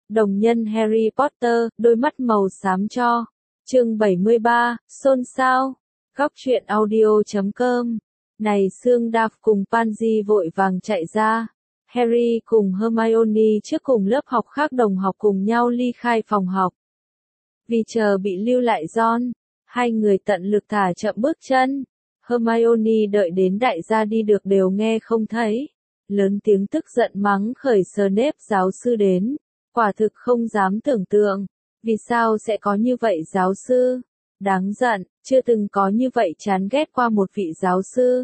Đồng nhân Harry Potter, đôi mắt màu xám cho. Chương 73, xôn xao. Góc truyện audio.com. Này Sương Đạp cùng Pansy vội vàng chạy ra. Harry cùng Hermione trước cùng lớp học khác đồng học cùng nhau ly khai phòng học. Vì chờ bị lưu lại Ron, hai người tận lực thả chậm bước chân. Hermione đợi đến đại gia đi được đều nghe không thấy. Lớn tiếng tức giận mắng khởi Snape giáo sư đến. Quả thực không dám tưởng tượng. Vì sao sẽ có như vậy giáo sư? Đáng giận, chưa từng có như vậy chán ghét qua một vị giáo sư.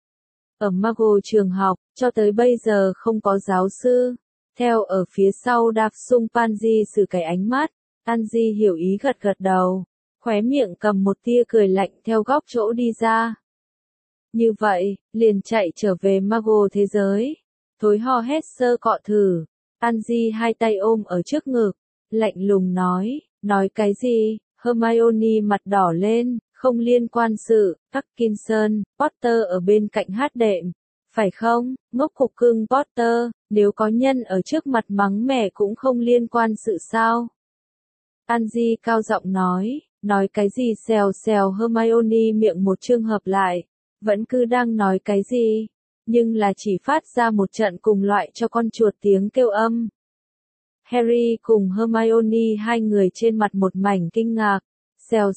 Ở Muggle trường học, cho tới bây giờ không có giáo sư. Theo ở phía sau đạp sung Pansy sử cái ánh mắt. Pansy hiểu ý gật gật đầu. Khóe miệng cầm một tia cười lạnh theo góc chỗ đi ra. Như vậy, liền chạy trở về Muggle thế giới. Thối ho hét sơ cọ thử. Pansy hai tay ôm ở trước ngực. Lạnh lùng nói cái gì? Hermione mặt đỏ lên, không liên quan sự. Atkinson, Potter ở bên cạnh hát đệm. Phải không, ngốc cục cưng Potter, nếu có nhân ở trước mặt mắng mẹ cũng không liên quan sự sao? Pansy cao giọng nói cái gì xèo xèo Hermione miệng một chương hợp lại. Vẫn cứ đang nói cái gì, nhưng là chỉ phát ra một trận cùng loại cho con chuột tiếng kêu âm. Harry cùng Hermione hai người trên mặt một mảnh kinh ngạc. Xèo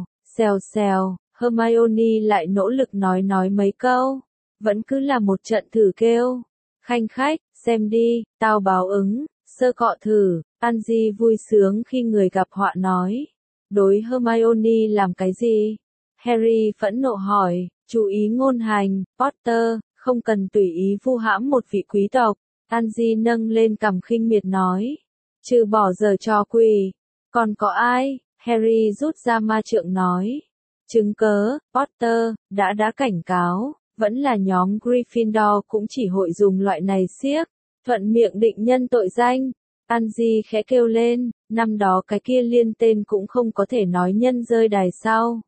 xèo, Hermione lại nỗ lực nói mấy câu. Vẫn cứ là một trận thử kêu. Khanh khách, xem đi, tao báo ứng, sơ cọ thử. Pansy vui sướng khi người gặp họa nói. Đối Hermione làm cái gì? Harry phẫn nộ hỏi, chú ý ngôn hành, Potter, không cần tùy ý vu hãm một vị quý tộc. Pansy nâng lên cằm khinh miệt nói. Trừ bỏ giờ trò quỷ. Còn có ai? Harry rút ra ma trượng nói. Chứng cớ, Potter, đã cảnh cáo, vẫn là nhóm Gryffindor cũng chỉ hội dùng loại này xiếc, thuận miệng định nhân tội danh. Pansy khẽ kêu lên, năm đó cái kia liên tên cũng không có thể nói nhân rơi đài sao.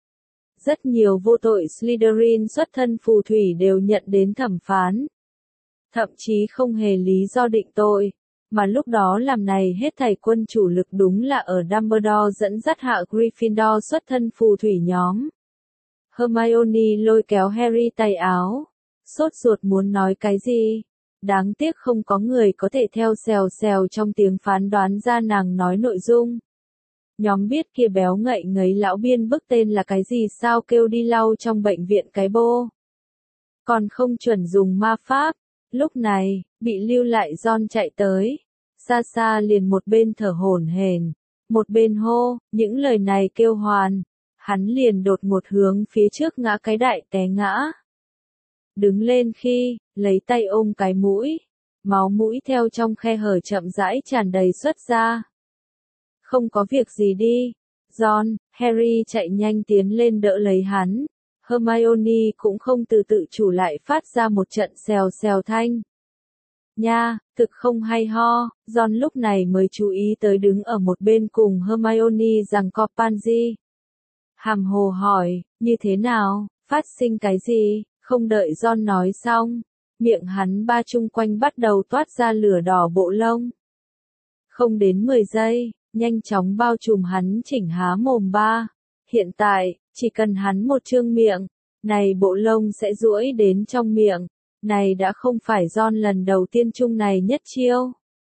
Rất nhiều vô tội Slytherin xuất thân phù thủy đều nhận đến thẩm phán. Thậm chí không hề lý do định tội. Mà lúc đó làm này hết thảy quân chủ lực đúng là ở Dumbledore dẫn dắt hạ Gryffindor xuất thân phù thủy nhóm. Hermione lôi kéo Harry tay áo. Sốt ruột muốn nói cái gì? Đáng tiếc không có người có thể theo xèo xèo trong tiếng phán đoán ra nàng nói nội dung. Nhóm biết kia béo ngậy ngấy lão biên bức tên là cái gì sao kêu đi lau trong bệnh viện cái bô. Còn không chuẩn dùng ma pháp. Lúc này, bị lưu lại Ron chạy tới. Xa xa liền một bên thở hổn hển, một bên hô, những lời này kêu hoàn. Hắn liền đột ngột hướng phía trước ngã cái đại té ngã. Đứng lên khi, lấy tay ôm cái mũi. Máu mũi theo trong khe hở chậm rãi tràn đầy xuất ra. Không có việc gì đi. Ron, Harry chạy nhanh tiến lên đỡ lấy hắn. Hermione cũng không tự chủ lại phát ra một trận xèo xèo thanh. Nha, thực không hay ho, Ron lúc này mới chú ý tới đứng ở một bên cùng Hermione rằng có Pansy. Hàm hồ hỏi, như thế nào, phát sinh cái gì, không đợi Ron nói xong, miệng hắn ba chung quanh bắt đầu toát ra lửa đỏ bộ lông. Không đến 10 giây, nhanh chóng bao trùm hắn chỉnh há mồm ba. Hiện tại, chỉ cần hắn một trương miệng, này bộ lông sẽ duỗi đến trong miệng. Này đã không phải Ron lần đầu tiên chung này nhất chiêu.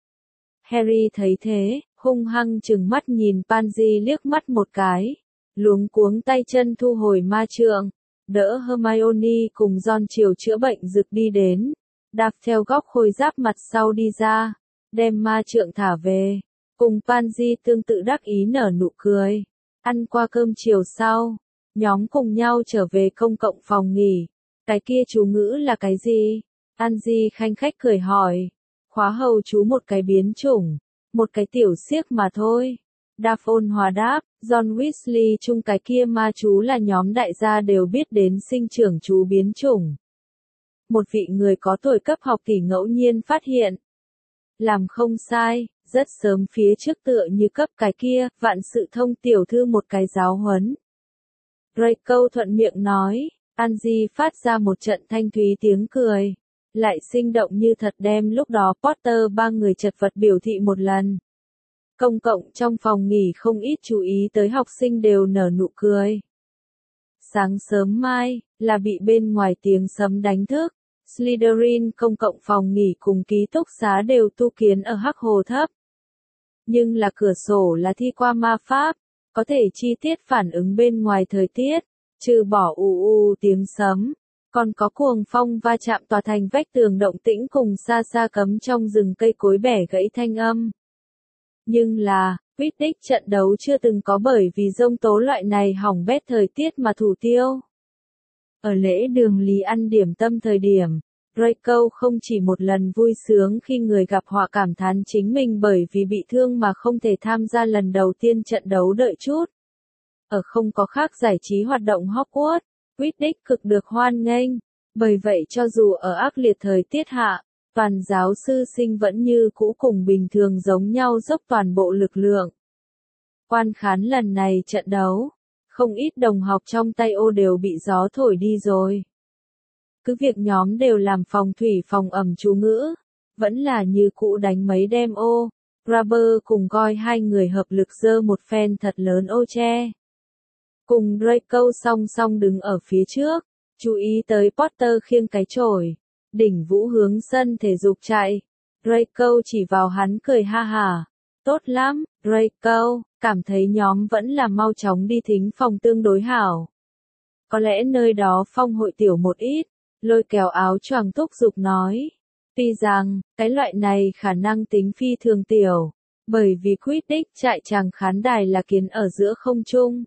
Harry thấy thế, hung hăng trừng mắt nhìn Pansy liếc mắt một cái. Luống cuống tay chân thu hồi ma trượng. Đỡ Hermione cùng Ron chiều chữa bệnh rực đi đến. Đạp theo góc khôi giáp mặt sau đi ra. Đem ma trượng thả về. Cùng Pansy tương tự đắc ý nở nụ cười. Ăn qua cơm chiều sau. Nhóm cùng nhau trở về công cộng phòng nghỉ. Cái kia chú ngữ là cái gì? Pansy khanh khách cười hỏi. Khóa hầu chú một cái biến chủng. Một cái tiểu xiếc mà thôi. Đạp ôn hòa đáp, John Weasley chung cái kia ma chú là nhóm đại gia đều biết đến sinh trưởng chú biến chủng. Một vị người có tuổi cấp học kỳ ngẫu nhiên phát hiện. Làm không sai, rất sớm phía trước tựa như cấp cái kia, vạn sự thông tiểu thư một cái giáo huấn. Draco thuận miệng nói. Pansy phát ra một trận thanh thúy tiếng cười, lại sinh động như thật đem lúc đó Potter ba người chật vật biểu thị một lần. Công cộng trong phòng nghỉ không ít chú ý tới học sinh đều nở nụ cười. Sáng sớm mai, là bị bên ngoài tiếng sấm đánh thức. Slytherin công cộng phòng nghỉ cùng ký túc xá đều tu kiến ở Hắc Hồ thấp. Nhưng là cửa sổ là thi qua ma pháp, có thể chi tiết phản ứng bên ngoài thời tiết, trừ bỏ tiếng sấm, còn có cuồng phong va chạm tòa thành vách tường động tĩnh cùng xa xa cấm trong rừng cây cối bẻ gãy thanh âm. Nhưng là, Quidditch trận đấu chưa từng có bởi vì giông tố loại này hỏng bét thời tiết mà thủ tiêu. Ở lễ đường Lý ăn điểm tâm thời điểm, Draco không chỉ một lần vui sướng khi người gặp họa cảm thán chính mình bởi vì bị thương mà không thể tham gia lần đầu tiên trận đấu đợi chút. Ở không có khác giải trí hoạt động Hogwarts, Quidditch cực được hoan nghênh, bởi vậy cho dù ở ác liệt thời tiết hạ, toàn giáo sư sinh vẫn như cũ cùng bình thường giống nhau dốc toàn bộ lực lượng. Quan khán lần này trận đấu, không ít đồng học trong tay ô đều bị gió thổi đi rồi. Cứ việc nhóm đều làm phòng thủy phòng ẩm chú ngữ, vẫn là như cũ đánh mấy đem ô. Grabber cùng Goyle hai người hợp lực giơ một phen thật lớn ô che. Cùng Draco song song đứng ở phía trước, chú ý tới Potter khiêng cái chổi, đỉnh vũ hướng sân thể dục chạy. Draco chỉ vào hắn cười ha hả. Tốt lắm, Draco, cảm thấy nhóm vẫn là mau chóng đi thính phòng tương đối hảo. Có lẽ nơi đó phong hội tiểu một ít, lôi kéo áo choàng thúc giục nói. Tuy rằng, cái loại này khả năng tính phi thường tiểu, bởi vì Quidditch chạy tràng khán đài là kiến ở giữa không trung.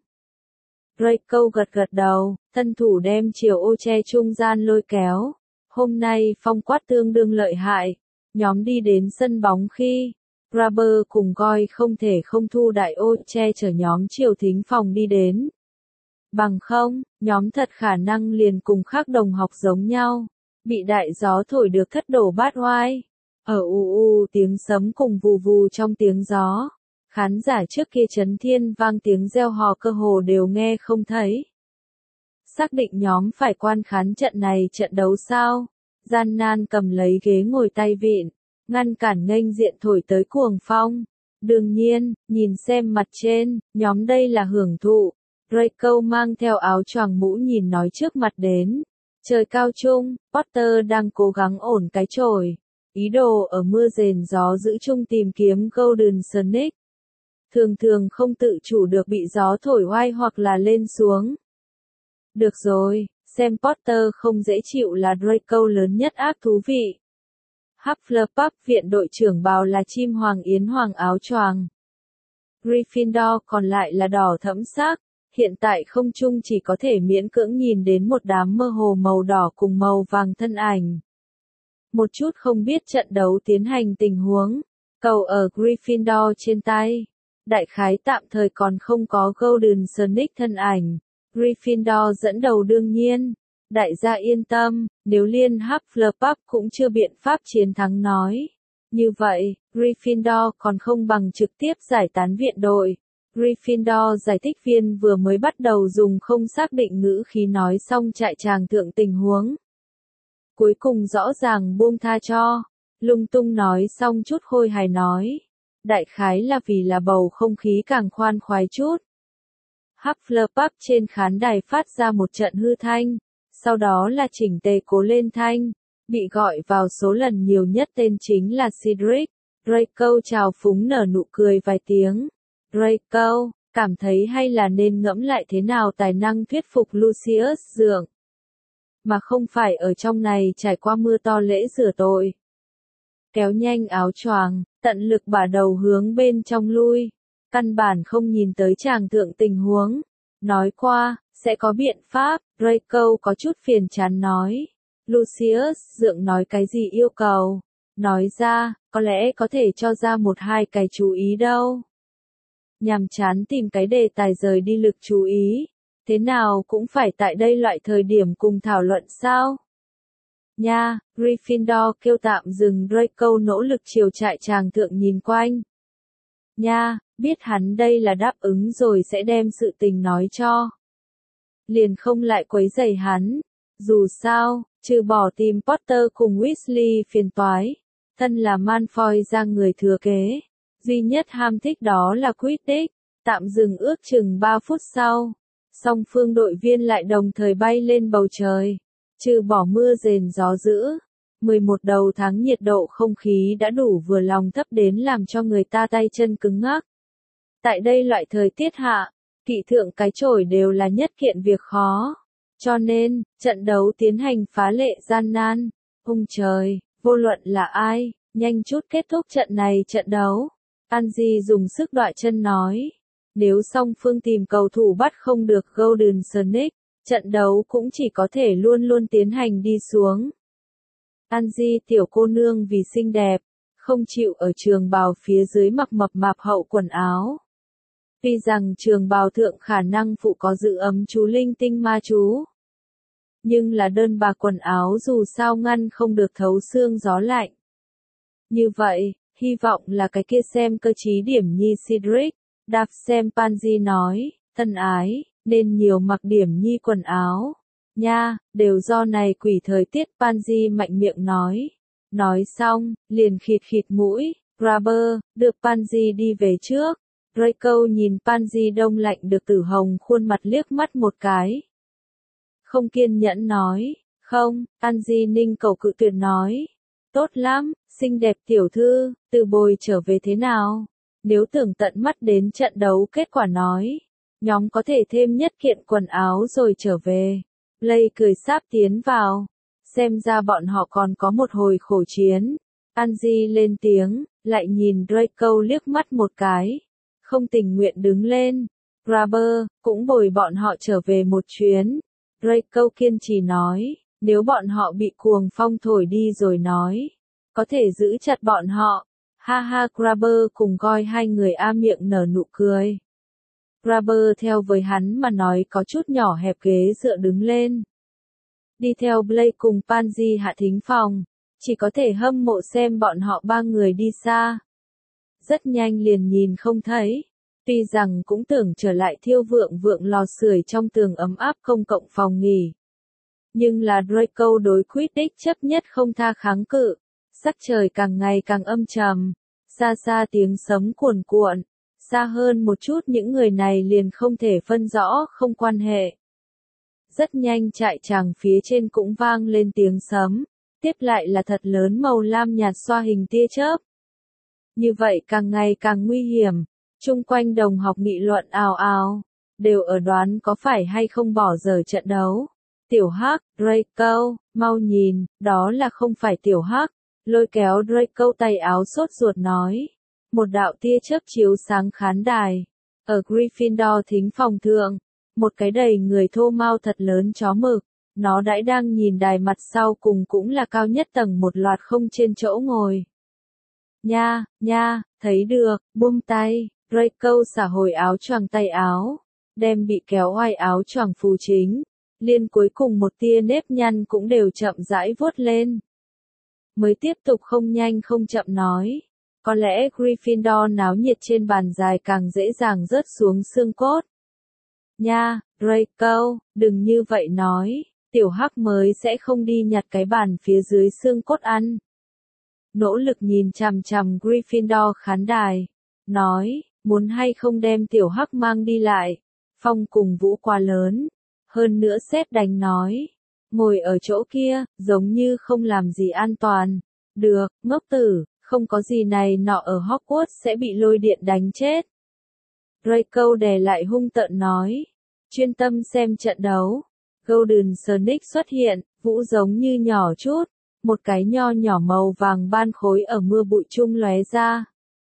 Draco gật gật đầu, thân thủ đem chiều ô che trung gian lôi kéo. Hôm nay phong quát tương đương lợi hại, nhóm đi đến sân bóng khi, Grabber cùng Goyle không thể không thu đại ô che chở nhóm chiều thính phòng đi đến. Bằng không, nhóm thật khả năng liền cùng khác đồng học giống nhau, bị đại gió thổi được thất đổ bát oai. Ở tiếng sấm cùng vù vù trong tiếng gió, khán giả trước kia chấn thiên vang tiếng reo hò cơ hồ đều nghe không thấy. Xác định nhóm phải quan khán trận này trận đấu sao? Gian nan cầm lấy ghế ngồi tay vịn, ngăn cản nghênh diện thổi tới cuồng phong. Đương nhiên, nhìn xem mặt trên, nhóm đây là hưởng thụ. Draco mang theo áo choàng mũ nhìn nói trước mặt đến. Trời cao trung, Potter đang cố gắng ổn cái chổi. Ý đồ ở mưa rền gió giữ chung tìm kiếm Golden Snake. Thường thường không tự chủ được bị gió thổi oai hoặc là lên xuống. Được rồi, xem Potter không dễ chịu là Draco lớn nhất ác thú vị. Hufflepuff viện đội trưởng bào là chim hoàng yến hoàng áo choàng. Gryffindor còn lại là đỏ thẫm sắc, hiện tại không trung chỉ có thể miễn cưỡng nhìn đến một đám mơ hồ màu đỏ cùng màu vàng thân ảnh. Một chút không biết trận đấu tiến hành tình huống, cầu ở Gryffindor trên tay. Đại khái tạm thời còn không có Golden Snake thân ảnh. Gryffindor dẫn đầu đương nhiên. Đại gia yên tâm, nếu liên Hufflepuff cũng chưa biện pháp chiến thắng nói. Như vậy, Gryffindor còn không bằng trực tiếp giải tán viện đội. Gryffindor giải thích viên vừa mới bắt đầu dùng không xác định ngữ khí nói xong trại tràng thượng tình huống. Cuối cùng rõ ràng buông tha cho. Lung tung nói xong chút khôi hài nói. Đại khái là vì là bầu không khí càng khoan khoái chút. Hufflepuff trên khán đài phát ra một trận hư thanh, sau đó là chỉnh tề cố lên thanh, bị gọi vào số lần nhiều nhất tên chính là Cedric. Draco chào phúng nở nụ cười vài tiếng. Draco, cảm thấy hay là nên ngẫm lại thế nào tài năng thuyết phục Lucius dượng. Mà không phải ở trong này trải qua mưa to lễ rửa tội. Kéo nhanh áo choàng, tận lực bả đầu hướng bên trong lui. Căn bản không nhìn tới tràng thượng tình huống. Nói qua, sẽ có biện pháp, Draco có chút phiền chán nói. Lucius dượng nói cái gì yêu cầu. Nói ra, có lẽ có thể cho ra một hai cái chú ý đâu. Nhàm chán tìm cái đề tài rời đi lực chú ý. Thế nào cũng phải tại đây loại thời điểm cùng thảo luận sao? Nha, Gryffindor kêu tạm dừng Draco nỗ lực chiều trại tràng thượng nhìn quanh. Nha, biết hắn đây là đáp ứng rồi sẽ đem sự tình nói cho. Liền không lại quấy rầy hắn. Dù sao, trừ bỏ tìm Potter cùng Weasley phiền toái. Thân là Malfoy ra người thừa kế. Duy nhất ham thích đó là Quidditch. Tạm dừng ước chừng 3 phút sau. Song phương đội viên lại đồng thời bay lên bầu trời. Trừ bỏ mưa rền gió dữ. 11 đầu tháng nhiệt độ không khí đã đủ vừa lòng thấp đến làm cho người ta tay chân cứng ngắc. Tại đây loại thời tiết hạ, kỵ thượng cái chổi đều là nhất kiện việc khó. Cho nên, trận đấu tiến hành phá lệ gian nan. Ung trời, vô luận là ai, nhanh chút kết thúc trận này trận đấu. Angie dùng sức đọa chân nói. Nếu song phương tìm cầu thủ bắt không được Golden Snake, trận đấu cũng chỉ có thể luôn luôn tiến hành đi xuống. Angie tiểu cô nương vì xinh đẹp, không chịu ở trường bào phía dưới mặc mập mạp hậu quần áo. Tuy rằng trường bào thượng khả năng phụ có giữ ấm chú linh tinh ma chú. Nhưng là đơn bà quần áo dù sao ngăn không được thấu xương gió lạnh. Như vậy, hy vọng là cái kia xem cơ trí điểm nhi Cedric, đạp xem Pansy nói, thân ái, nên nhiều mặc điểm nhi quần áo. Nha, đều do này quỷ thời tiết Pansy mạnh miệng nói. Nói xong, liền khịt khịt mũi, Grabber, được Pansy đi về trước. Draco nhìn Pansy đông lạnh được tử hồng khuôn mặt liếc mắt một cái. Không kiên nhẫn nói, không, Pansy ninh cầu cự tuyệt nói. Tốt lắm, xinh đẹp tiểu thư, từ bồi trở về thế nào? Nếu tưởng tận mắt đến trận đấu kết quả nói, nhóm có thể thêm nhất kiện quần áo rồi trở về. Blake cười sáp tiến vào, xem ra bọn họ còn có một hồi khổ chiến. Angie lên tiếng, lại nhìn Draco liếc mắt một cái, không tình nguyện đứng lên. Grabber, cũng bồi bọn họ trở về một chuyến. Draco kiên trì nói, nếu bọn họ bị cuồng phong thổi đi rồi nói, có thể giữ chặt bọn họ. Ha ha, Grabber cùng coi hai người miệng nở nụ cười. Grabber theo với hắn mà nói có chút nhỏ hẹp ghế dựa đứng lên. Đi theo Blake cùng Pansy hạ thính phòng, chỉ có thể hâm mộ xem bọn họ ba người đi xa. Rất nhanh liền nhìn không thấy, tuy rằng cũng tưởng trở lại thiêu vượng vượng lò sưởi trong tường ấm áp công cộng phòng nghỉ. Nhưng là Draco đối Quidditch chấp nhất không tha kháng cự, sắc trời càng ngày càng âm trầm, xa xa tiếng sấm cuồn cuộn. Xa hơn một chút những người này liền không thể phân rõ không quan hệ. Rất nhanh trại tràng phía trên cũng vang lên tiếng sấm, tiếp lại là thật lớn màu lam nhạt xoa hình tia chớp. Như vậy càng ngày càng nguy hiểm, chung quanh đồng học nghị luận ào ào, đều ở đoán có phải hay không bỏ dở trận đấu. Tiểu Hắc, Draco, mau nhìn, đó là không phải Tiểu Hắc, lôi kéo Draco tay áo sốt ruột nói. Một đạo tia chớp chiếu sáng khán đài. Ở Gryffindor thính phòng thượng, một cái đầy người thô mao thật lớn chó mực, nó đãi đang nhìn đài mặt sau cùng cũng là cao nhất tầng một loạt không trên chỗ ngồi. Nha, nha, thấy được, buông tay, Draco xả hồi áo choàng tay áo, đem bị kéo oai áo choàng phù chính, liên cuối cùng một tia nếp nhăn cũng đều chậm rãi vuốt lên. Mới tiếp tục không nhanh không chậm nói. Có lẽ Gryffindor náo nhiệt trên bàn dài càng dễ dàng rớt xuống xương cốt. Nha, Draco, đừng như vậy nói, Tiểu Hắc mới sẽ không đi nhặt cái bàn phía dưới xương cốt ăn. Nỗ lực nhìn chằm chằm Gryffindor khán đài, nói, muốn hay không đem Tiểu Hắc mang đi lại, phong cùng vũ quá lớn. Hơn nữa sếp đánh nói, ngồi ở chỗ kia, giống như không làm gì an toàn. Được, ngốc tử. Không có gì này nọ ở Hogwarts sẽ bị lôi điện đánh chết. Draco đè lại hung tợn nói. Chuyên tâm xem trận đấu. Golden Snake xuất hiện, vũ giống như nhỏ chút. Một cái nho nhỏ màu vàng ban khối ở mưa bụi chung lóe ra.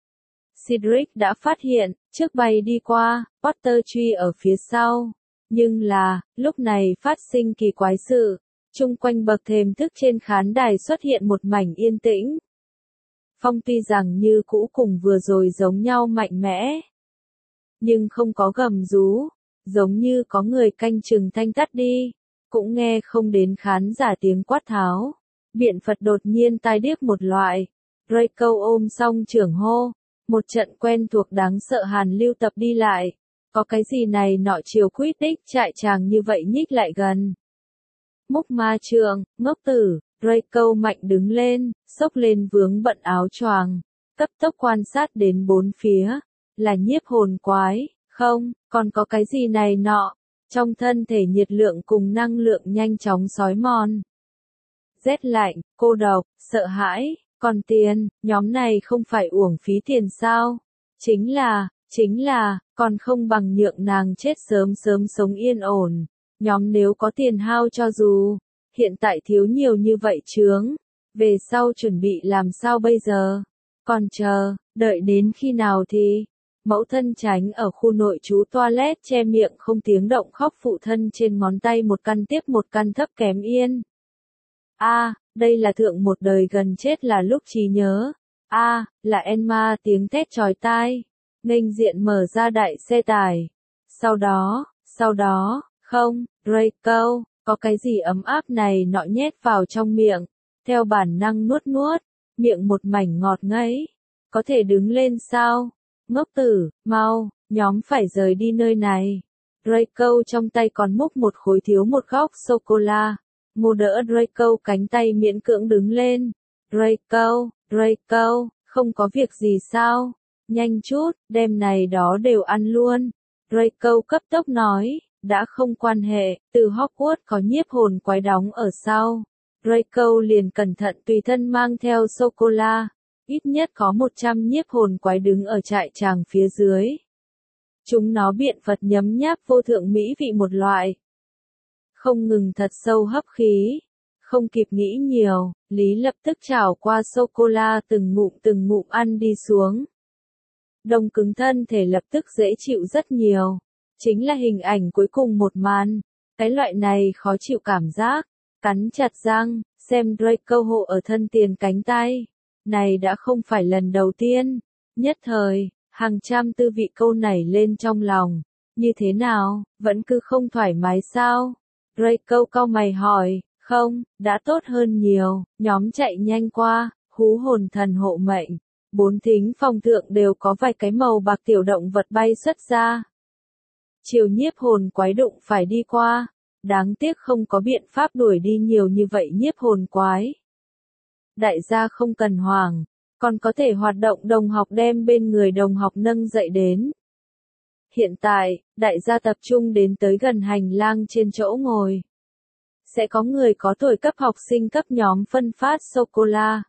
Cedric đã phát hiện, trước bay đi qua, Potter truy ở phía sau. Nhưng là, lúc này phát sinh kỳ quái sự. Chung quanh bậc thềm thức trên khán đài xuất hiện một mảnh yên tĩnh. Phong tuy rằng như cũ cùng vừa rồi giống nhau mạnh mẽ, nhưng không có gầm rú, giống như có người canh chừng thanh tắt đi, cũng nghe không đến khán giả tiếng quát tháo. Biện Phật đột nhiên tai điếc một loại. Draco ôm xong trưởng hô, một trận quen thuộc đáng sợ hàn lưu tập đi lại. Có cái gì này nọ chiều Quidditch trại chàng như vậy nhích lại gần. Múc ma trường, ngốc tử. Draco mạnh đứng lên, xốc lên vướng bận áo choàng, cấp tốc quan sát đến bốn phía, là nhiếp hồn quái, không, còn có cái gì này nọ, trong thân thể nhiệt lượng cùng năng lượng nhanh chóng xói mòn. Rét lạnh, cô độc, sợ hãi, còn tiền, nhóm này không phải uổng phí tiền sao? Chính là, còn không bằng nhượng nàng chết sớm sớm sống yên ổn. Nhóm nếu có tiền hao cho dù, hiện tại thiếu nhiều như vậy chướng, về sau chuẩn bị làm sao bây giờ? Còn chờ, đợi đến khi nào thì? Mẫu thân tránh ở khu nội trú toilet che miệng không tiếng động khóc phụ thân trên ngón tay một căn tiếp một căn thấp kém yên. Đây là thượng một đời gần chết là lúc trí nhớ. Là Emma tiếng thét chói tai. Nghênh diện mở ra đại xe tải. Sau đó, không, Draco, có cái gì ấm áp này nọ nhét vào trong miệng. Theo bản năng nuốt, miệng một mảnh ngọt ngấy. Có thể đứng lên sao? Ngốc tử, mau, nhóm phải rời đi nơi này. Draco trong tay còn múc một khối thiếu một góc sô-cô-la. Ngô đỡ Draco cánh tay miễn cưỡng đứng lên. Draco, không có việc gì sao? Nhanh chút, đêm này đó đều ăn luôn. Draco cấp tốc nói, đã không quan hệ, từ Hogwarts có nhiếp hồn quái đóng ở sau. Draco liền cẩn thận tùy thân mang theo sô-cô-la. Ít nhất có 100 nhiếp hồn quái đứng ở trại tràng phía dưới. Chúng nó biện Phật nhấm nháp vô thượng mỹ vị một loại. Không ngừng thật sâu hấp khí. Không kịp nghĩ nhiều, Lý lập tức chảo qua sô-cô-la từng ngụm ăn đi xuống. Đông cứng thân thể lập tức dễ chịu rất nhiều. Chính là hình ảnh cuối cùng một màn. Cái loại này khó chịu cảm giác. Cắn chặt răng, xem Draco hộ ở thân tiền cánh tay. Này đã không phải lần đầu tiên. Nhất thời, hàng trăm tư vị câu nảy lên trong lòng. Như thế nào, vẫn cứ không thoải mái sao? Draco cau mày hỏi, không, đã tốt hơn nhiều, nhóm chạy nhanh qua, hú hồn thần hộ mệnh. 4 thính phòng thượng đều có vài cái màu bạc tiểu động vật bay xuất ra. Chiều nhiếp hồn quái đụng phải đi qua, đáng tiếc không có biện pháp đuổi đi nhiều như vậy nhiếp hồn quái. Đại gia không cần hoảng, còn có thể hoạt động đồng học đem bên người đồng học nâng dậy đến. Hiện tại, đại gia tập trung đến tới gần hành lang trên chỗ ngồi. Sẽ có người có tuổi cấp học sinh cấp nhóm phân phát sô-cô-la.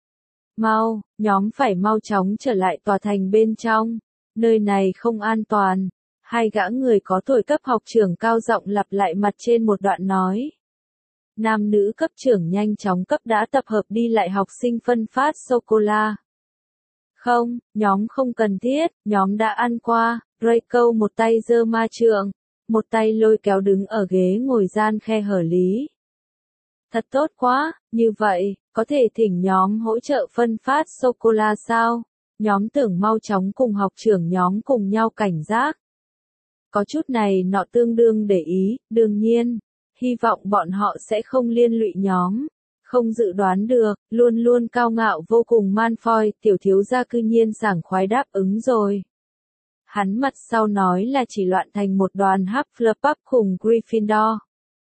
Mau, nhóm phải mau chóng trở lại tòa thành bên trong. Nơi này không an toàn. Hai gã người có tuổi cấp học trưởng cao giọng lặp lại mặt trên một đoạn nói. Nam nữ cấp trưởng nhanh chóng cấp đã tập hợp đi lại học sinh phân phát sô-cô-la. Không, nhóm không cần thiết, nhóm đã ăn qua. Draco một tay giơ ma trượng, một tay lôi kéo đứng ở ghế ngồi gian khe hở Lý. Thật tốt quá, như vậy, có thể thỉnh nhóm hỗ trợ phân phát sô-cô-la sao? Nhóm tưởng mau chóng cùng học trưởng nhóm cùng nhau cảnh giác. Có chút này nọ tương đương để ý, đương nhiên, hy vọng bọn họ sẽ không liên lụy nhóm. Không dự đoán được, luôn luôn cao ngạo vô cùng Malfoy, tiểu thiếu gia cư nhiên sảng khoái đáp ứng rồi. Hắn mặt sau nói là chỉ loạn thành một đoàn Hufflepuff cùng Gryffindor.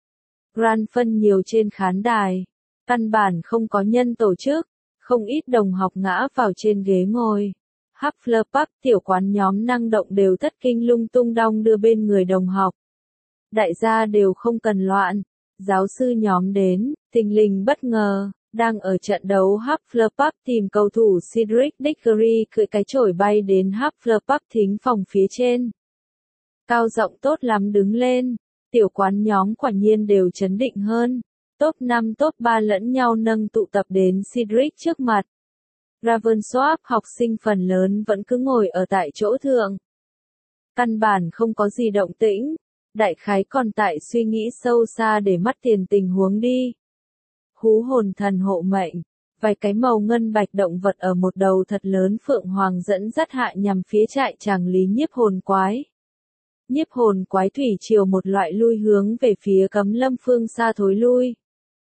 Gran phân nhiều trên khán đài, căn bản không có nhân tổ chức, không ít đồng học ngã vào trên ghế ngồi. Hufflepuff tiểu quán nhóm năng động đều thất kinh lung tung đong đưa bên người đồng học. Đại gia đều không cần loạn, giáo sư nhóm đến, thình lình bất ngờ, đang ở trận đấu Hufflepuff tìm cầu thủ Cedric Diggory cưỡi cái chổi bay đến Hufflepuff thính phòng phía trên. Cao giọng tốt lắm đứng lên, tiểu quán nhóm quả nhiên đều chấn định hơn. Top 5 top 3 lẫn nhau nâng tụ tập đến Cedric trước mặt. Ravensworth học sinh phần lớn vẫn cứ ngồi ở tại chỗ thượng. Căn bản không có gì động tĩnh, đại khái còn tại suy nghĩ sâu xa để mắt tiền tình huống đi. Hú hồn thần hộ mệnh, vài cái màu ngân bạch động vật ở một đầu thật lớn phượng hoàng dẫn dắt hạ nhằm phía trại tràng Lý nhiếp hồn quái. Nhiếp hồn quái thủy triều một loại lui hướng về phía Cấm Lâm phương xa thối lui.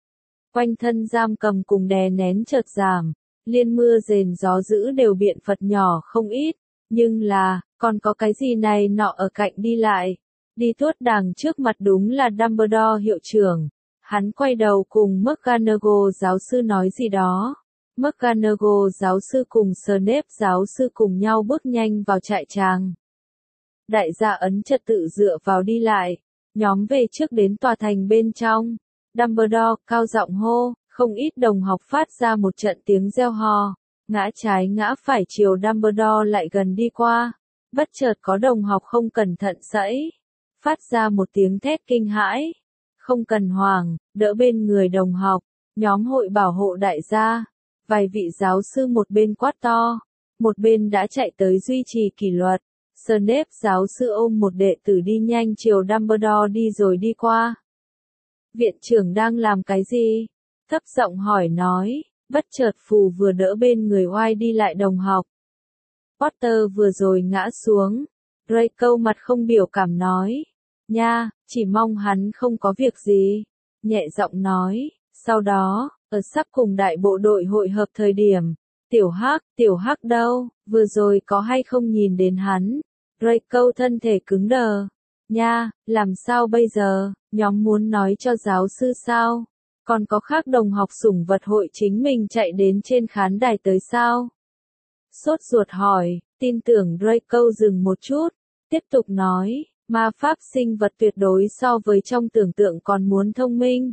Quanh thân giam cầm cùng đè nén chợt giảm, liên mưa rền gió dữ đều biện Phật nhỏ không ít, nhưng là, còn có cái gì này nọ ở cạnh đi lại. Đi tuốt đàng trước mặt đúng là Dumbledore hiệu trưởng. Hắn quay đầu cùng McGonagall giáo sư nói gì đó. McGonagall giáo sư cùng Snape giáo sư cùng nhau bước nhanh vào trại tràng. Đại gia ấn trật tự dựa vào đi lại, nhóm về trước đến tòa thành bên trong. Dumbledore cao giọng hô, không ít đồng học phát ra một trận tiếng reo hò, ngã trái ngã phải chiều Dumbledore lại gần đi qua. Bất chợt có đồng học không cẩn thận sẫy, phát ra một tiếng thét kinh hãi. Không cần hoảng, đỡ bên người đồng học, nhóm hội bảo hộ đại gia. Vài vị giáo sư một bên quát to, một bên đã chạy tới duy trì kỷ luật. Snape giáo sư ôm một đệ tử đi nhanh chiều Dumbledore đi rồi đi qua. Viện trưởng đang làm cái gì? Thấp giọng hỏi nói, bất chợt Phù vừa đỡ bên người oai đi lại đồng học. Potter vừa rồi ngã xuống. Draco mặt không biểu cảm nói, nha, chỉ mong hắn không có việc gì. Nhẹ giọng nói, sau đó, ở sắp cùng đại bộ đội hội hợp thời điểm, tiểu hắc đâu, vừa rồi có hay không nhìn đến hắn? Draco thân thể cứng đờ. Nha, làm sao bây giờ, nhóm muốn nói cho giáo sư sao? Còn có khác đồng học sủng vật hội chính mình chạy đến trên khán đài tới sao? Sốt ruột hỏi, tin tưởng Draco dừng một chút, tiếp tục nói, ma pháp sinh vật tuyệt đối so với trong tưởng tượng còn muốn thông minh.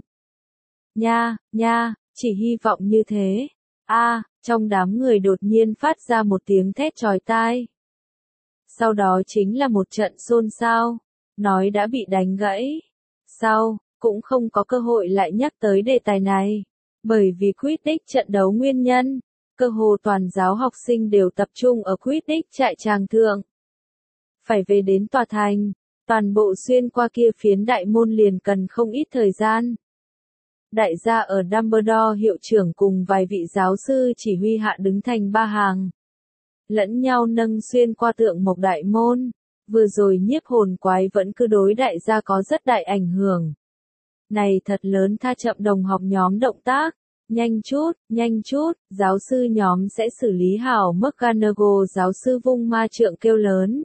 Nha, chỉ hy vọng như thế. Trong đám người đột nhiên phát ra một tiếng thét chói tai. Sau đó chính là một trận xôn xao, nói đã bị đánh gãy. Sau, cũng không có cơ hội lại nhắc tới đề tài này, bởi vì Quidditch trận đấu nguyên nhân, cơ hồ toàn giáo học sinh đều tập trung ở Quidditch trại tràng thượng. Phải về đến tòa thành, toàn bộ xuyên qua kia phiến đại môn liền cần không ít thời gian. Đại gia ở Dumbledore hiệu trưởng cùng vài vị giáo sư chỉ huy hạ đứng thành ba hàng, lẫn nhau nâng xuyên qua tượng mộc đại môn. Vừa rồi nhiếp hồn quái vẫn cứ đối đại gia có rất đại ảnh hưởng. Này thật lớn tha chậm đồng học nhóm động tác. Nhanh chút, giáo sư nhóm sẽ xử lý hảo. McGonagall giáo sư vung ma trượng kêu lớn.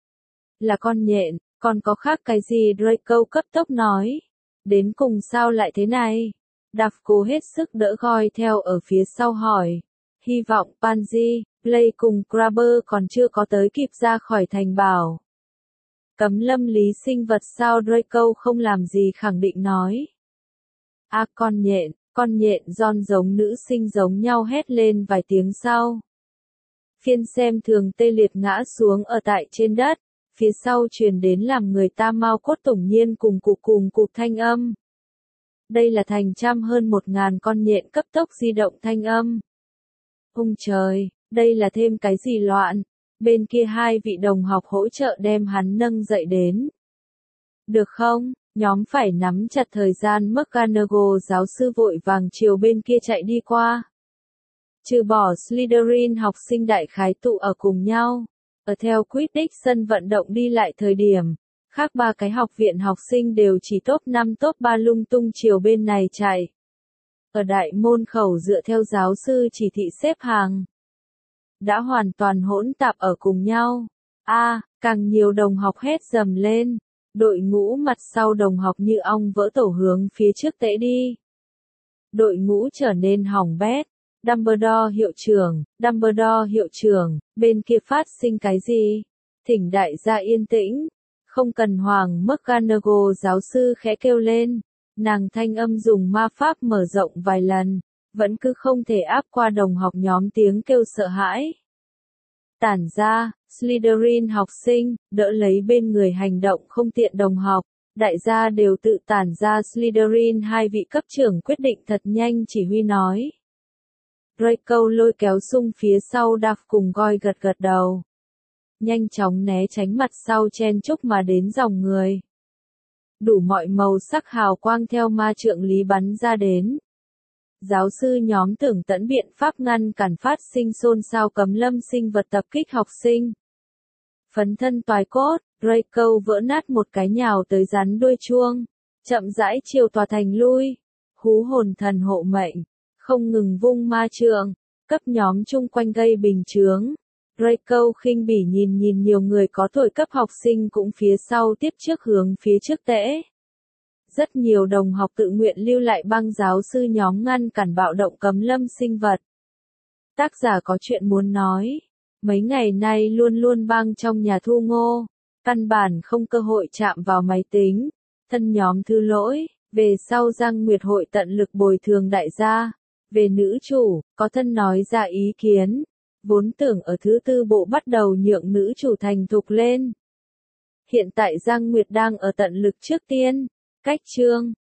Là con nhện, còn có khác cái gì? Draco cấp tốc nói. Đến cùng sao lại thế này? Duff cố hết sức đỡ Goyle theo ở phía sau hỏi. Hy vọng Pansy, Play cùng Crabber còn chưa có tới kịp ra khỏi thành bảo. Cấm lâm lý sinh vật sao? Draco không làm gì khẳng định nói. Con nhện John giống nữ sinh giống nhau hét lên vài tiếng sau. Phiên xem thường tê liệt ngã xuống ở tại trên đất, phía sau truyền đến làm người ta mau cốt tổng nhiên cùng cục thanh âm. Đây là thành trăm hơn 1000 con nhện cấp tốc di động thanh âm. Ung trời, đây là thêm cái gì loạn? Bên kia hai vị đồng học hỗ trợ đem hắn nâng dậy đến. Được không? Nhóm phải nắm chặt thời gian. McGonagall giáo sư vội vàng chiều bên kia chạy đi qua. Trừ bỏ Slytherin học sinh đại khái tụ ở cùng nhau, ở theo Quidditch sân vận động đi lại thời điểm, khác ba cái học viện học sinh đều chỉ top 5 top 3 lung tung chiều bên này chạy. Ở đại môn khẩu dựa theo giáo sư chỉ thị xếp hàng, đã hoàn toàn hỗn tạp ở cùng nhau. Càng nhiều đồng học hét dầm lên. Đội ngũ mặt sau đồng học như ong vỡ tổ hướng phía trước tễ đi. Đội ngũ trở nên hỏng bét. Dumbledore hiệu trưởng, bên kia phát sinh cái gì? Thỉnh đại gia yên tĩnh. Không cần hoảng. McGonagall giáo sư khẽ kêu lên. Nàng thanh âm dùng ma pháp mở rộng vài lần, vẫn cứ không thể áp qua đồng học nhóm tiếng kêu sợ hãi. Tản ra, Slytherin học sinh, đỡ lấy bên người hành động không tiện đồng học. Đại gia đều tự tản ra. Slytherin hai vị cấp trưởng quyết định thật nhanh chỉ huy nói. Draco lôi kéo sung phía sau Duff cùng Goyle gật gật đầu. Nhanh chóng né tránh mặt sau chen chúc mà đến dòng người. Đủ mọi màu sắc hào quang theo ma trượng lý bắn ra đến. Giáo sư nhóm tưởng tận biện pháp ngăn cản phát sinh xôn xao cấm lâm sinh vật tập kích học sinh. Phấn thân toái cốt, Draco vỡ nát một cái nhào tới rắn đuôi chuông, chậm rãi chiều tòa thành lui. Hú hồn thần hộ mệnh, không ngừng vung ma trượng, cấp nhóm chung quanh gây bình chướng. Draco khinh bỉ nhìn nhiều người có tuổi cấp học sinh cũng phía sau tiếp trước hướng phía trước tễ. Rất nhiều đồng học tự nguyện lưu lại băng giáo sư nhóm ngăn cản bạo động cấm lâm sinh vật. Tác giả có chuyện muốn nói. Mấy ngày nay luôn luôn băng trong nhà Thu Ngô, căn bản không cơ hội chạm vào máy tính. Thân nhóm thứ lỗi, về sau Giang Nguyệt hội tận lực bồi thường đại gia. Về nữ chủ, có thân nói ra ý kiến. Vốn tưởng ở thứ tư bộ bắt đầu nhượng nữ chủ thành thục lên. Hiện tại Giang Nguyệt đang ở tận lực trước tiên. Cách chương